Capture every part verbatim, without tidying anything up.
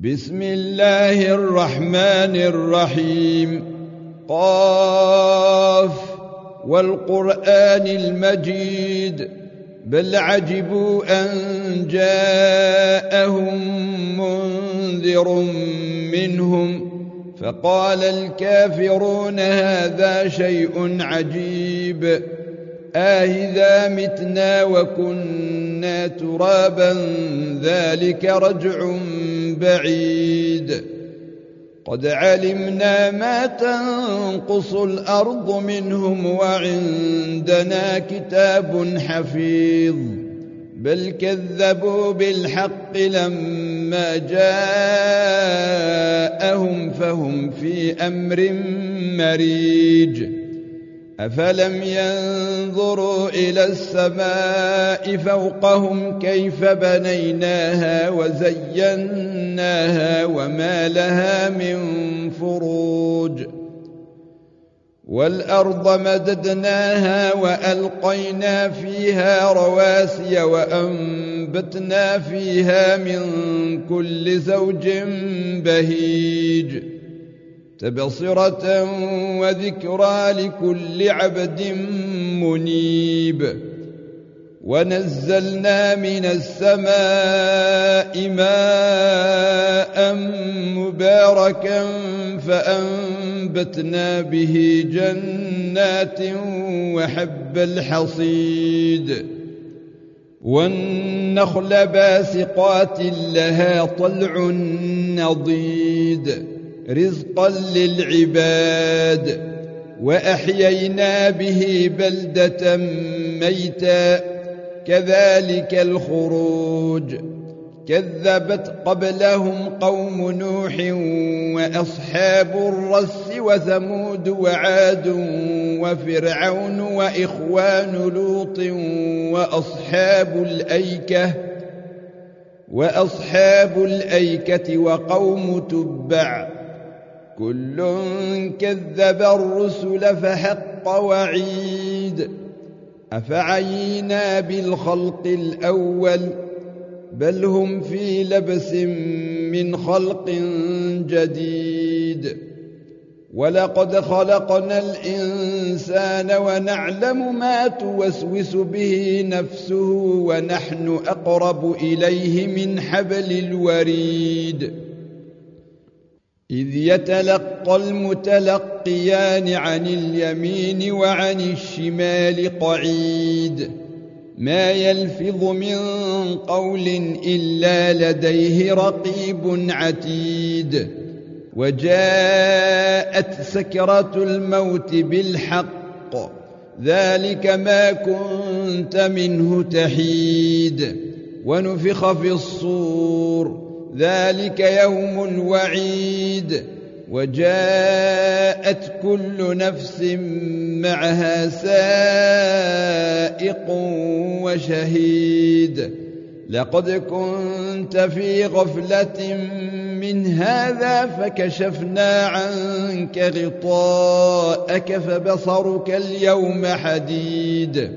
بسم الله الرحمن الرحيم. قاف والقرآن المجيد بل عجبوا أن جاءهم منذر منهم فقال الكافرون هذا شيء عجيب أإذا متنا وكنا ترابا ذلك رجع بعيد قد علمنا ما تنقص الأرض منهم وعندنا كتاب حفيظ بل كذبوا بالحق لما جاءهم فهم في أمر مريج أفلم ينظروا إلى السماء فوقهم كيف بنيناها وزيناها وما لها من فروج والأرض مددناها وألقينا فيها رواسي وأنبتنا فيها من كل زوج بهيج تبصرة وذكرى لكل عبد منيب ونزلنا من السماء ماء مباركا فأنبتنا به جنات وحب الحصيد والنخل باسقات لها طلع نضيد رزقا للعباد وأحيينا به بلدة ميتا كذلك الخروج كذبت قبلهم قوم نوح وأصحاب الرس وثمود وعاد وفرعون وإخوان لوط وأصحاب الأيكة وأصحاب الأيكة وقوم تبع كل كذب الرسل فحق وعيد أفعينا بالخلق الأول بل هم في لبس من خلق جديد ولقد خلقنا الإنسان ونعلم ما توسوس به نفسه ونحن أقرب إليه من حبل الوريد إذ يتلقى المتلقيان عن اليمين وعن الشمال قعيد ما يلفظ من قول إلا لديه رقيب عتيد وجاءت سكرة الموت بالحق ذلك ما كنت منه تحيد ونفخ في الصور ذلك يوم الوعيد وجاءت كل نفس معها سائق وشهيد لقد كنت في غفلة من هذا فكشفنا عنك غطاءك فبصرك اليوم حديد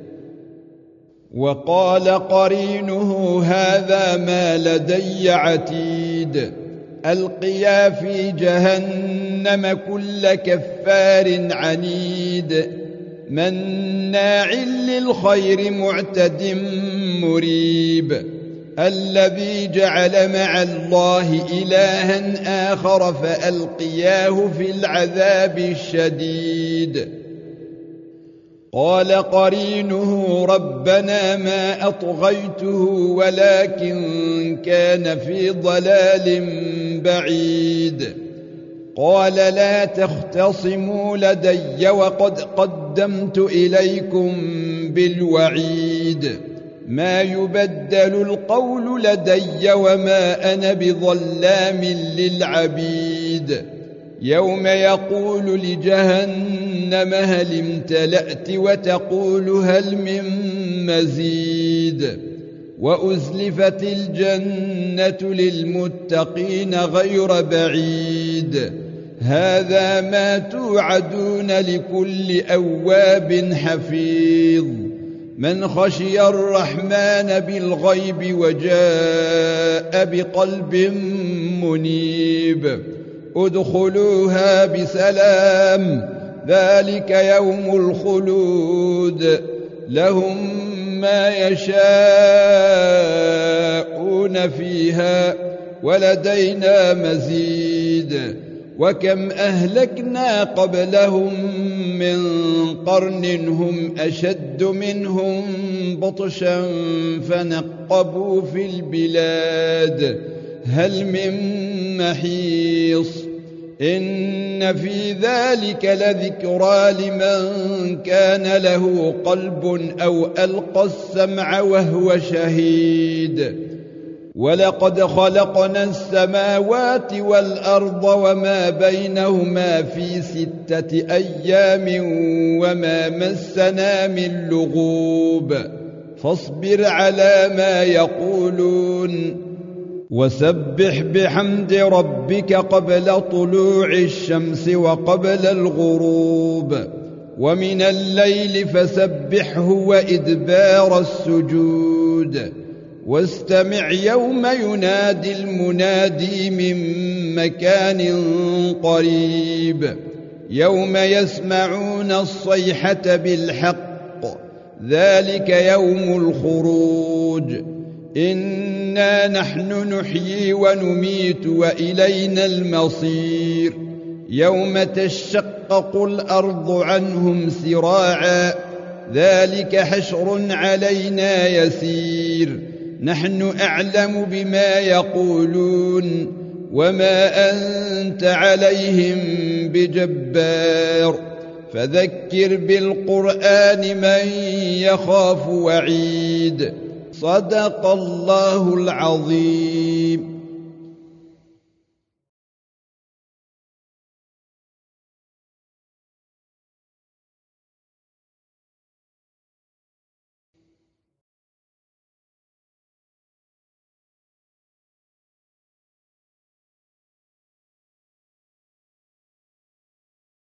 وقال قرينه هذا ما لدي عتيد ألقيا في جهنم كل كفار عنيد مناع للخير معتد مريب الذي جعل مع الله إلها آخر فألقياه في العذاب الشديد قال قرينه ربنا ما أطغيته ولكن كان في ضلال بعيد قال لا تختصموا لدي وقد قدمت إليكم بالوعيد ما يبدل القول لدي وما أنا بظلام للعبيد يوم يقول لجهنم هل امتلأت وتقول هل من مزيد وأزلفت الجنة للمتقين غير بعيد هذا ما توعدون لكل أواب حفيظ من خشي الرحمن بالغيب وجاء بقلب منيب ادخلوها بسلام ذلك يوم الخلود لهم ما يشاءون فيها ولدينا مزيد وكم أهلكنا قبلهم من قرن هم أشد منهم بطشا فنقبوا في البلاد هل من محيص إن في ذلك لذكرى لمن كان له قلب أو ألقى السمع وهو شهيد ولقد خلقنا السماوات والأرض وما بينهما في ستة أيام وما مسنا من لغوب فاصبر على ما يقولون وسبح بحمد ربك قبل طلوع الشمس وقبل الغروب ومن الليل فسبحه وإدبار السجود واستمع يوم ينادي المنادي من مكان قريب يوم يسمعون الصيحة بالحق ذلك يوم الخروج إنا نحن نحيي ونميت وإلينا المصير يوم تشقق الأرض عنهم سراعا ذلك حشر علينا يسير نحن أعلم بما يقولون وما أنت عليهم بجبار فذكر بالقرآن من يخاف وعيد صدق الله العظيم.